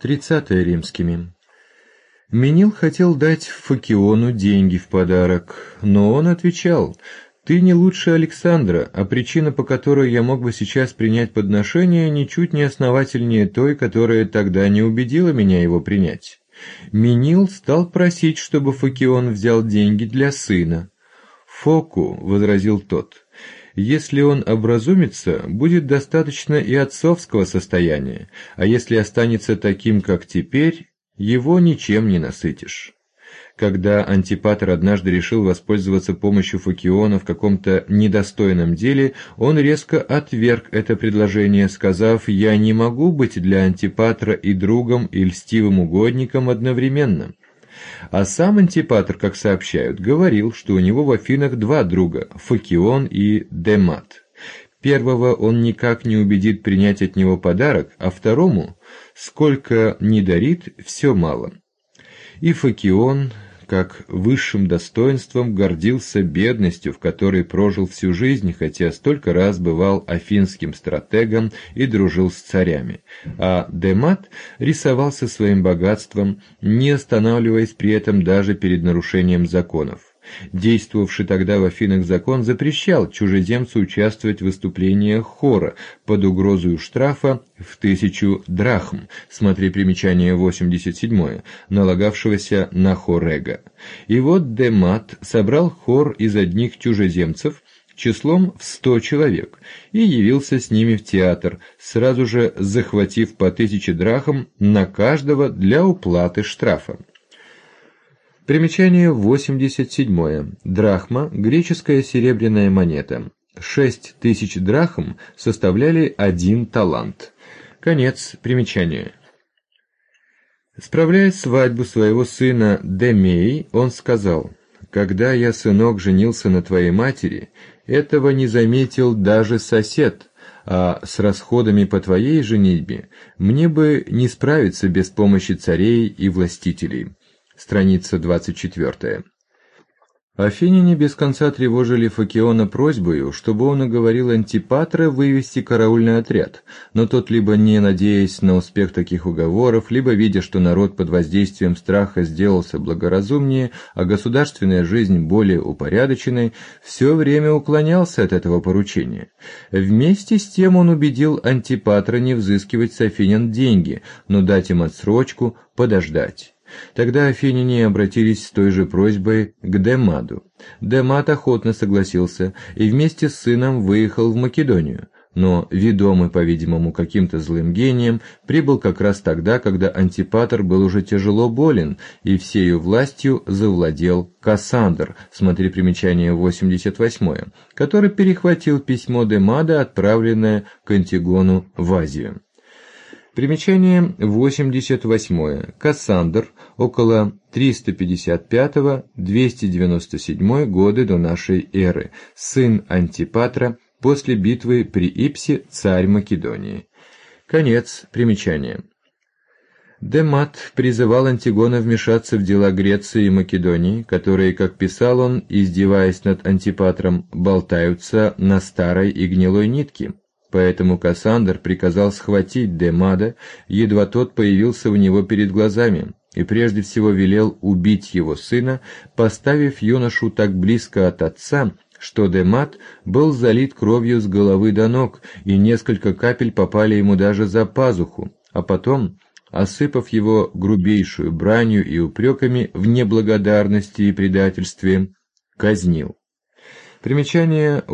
30 римскими. Менил хотел дать Фокиону деньги в подарок, но он отвечал: «Ты не лучше Александра, а причина, по которой я мог бы сейчас принять подношение, ничуть не основательнее той, которая тогда не убедила меня его принять». Менил стал просить, чтобы Фокион взял деньги для сына. «Фоку», — возразил тот, — «если он образумится, будет достаточно и отцовского состояния, а если останется таким, как теперь, его ничем не насытишь». Когда Антипатр однажды решил воспользоваться помощью Фокиона в каком-то недостойном деле, он резко отверг это предложение, сказав: «Я не могу быть для Антипатра и другом, и льстивым угодником одновременно». А сам Антипатр, как сообщают, говорил, что у него в Афинах два друга – Фокион и Демат. Первого он никак не убедит принять от него подарок, а второму, сколько ни дарит, все мало. И Фокион, как высшим достоинством, гордился бедностью, в которой прожил всю жизнь, хотя столько раз бывал афинским стратегом и дружил с царями. А Демат рисовался своим богатством, не останавливаясь при этом даже перед нарушением законов. Действовавший тогда в Афинах закон запрещал чужеземцу участвовать в выступлениях хора под угрозой штрафа в 1000 драхм, смотри примечание 87, налагавшегося на хорега. И вот Демат собрал хор из одних чужеземцев числом в 100 человек и явился с ними в театр, сразу же захватив по 1000 драхм на каждого для уплаты штрафа. Примечание 87. Драхма – греческая серебряная монета. 6000 драхм составляли 1 талант. Конец примечания. Справляя свадьбу своего сына Демеи, он сказал: «Когда я, сынок, женился на твоей матери, этого не заметил даже сосед, а с расходами по твоей женитьбе мне бы не справиться без помощи царей и властителей». Страница 24. Афиняне без конца тревожили Фокиона просьбою, чтобы он уговорил Антипатра вывести караульный отряд, но тот, либо не надеясь на успех таких уговоров, либо видя, что народ под воздействием страха сделался благоразумнее, а государственная жизнь более упорядоченной, все время уклонялся от этого поручения. Вместе с тем он убедил Антипатра не взыскивать с афинян деньги, но дать им отсрочку, подождать. Тогда афиняне обратились с той же просьбой к Демаду. Демат охотно согласился и вместе с сыном выехал в Македонию, но, ведомый, по-видимому, каким-то злым гением, прибыл как раз тогда, когда Антипатр был уже тяжело болен, и всею властью завладел Кассандр, смотри примечание 88, который перехватил письмо Демада, отправленное к Антигону в Азию. Примечание 88. Кассандр, около 355-297 годы до нашей эры, сын Антипатра, после битвы при Ипсе, царь Македонии. Конец примечания. Демат призывал Антигона вмешаться в дела Греции и Македонии, которые, как писал он, издеваясь над Антипатром, болтаются на старой и гнилой нитке. Поэтому Кассандр приказал схватить Демада, едва тот появился у него перед глазами, и прежде всего велел убить его сына, поставив юношу так близко от отца, что Демад был залит кровью с головы до ног, и несколько капель попали ему даже за пазуху, а потом, осыпав его грубейшую бранью и упреками в неблагодарности и предательстве, казнил. Примечание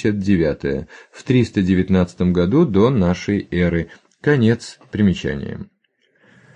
89. В 319 году до нашей эры. Конец примечания.